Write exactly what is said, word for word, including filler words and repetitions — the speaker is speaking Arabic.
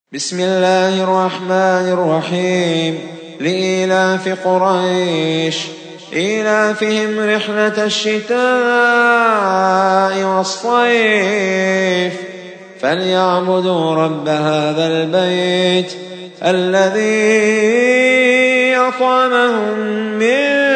بسم الله الرحمن الرحيم. لإيلاف قريش إيلافهم رحلة الشتاء والصيف فليعبدوا رب هذا البيت الذي أطعمهم من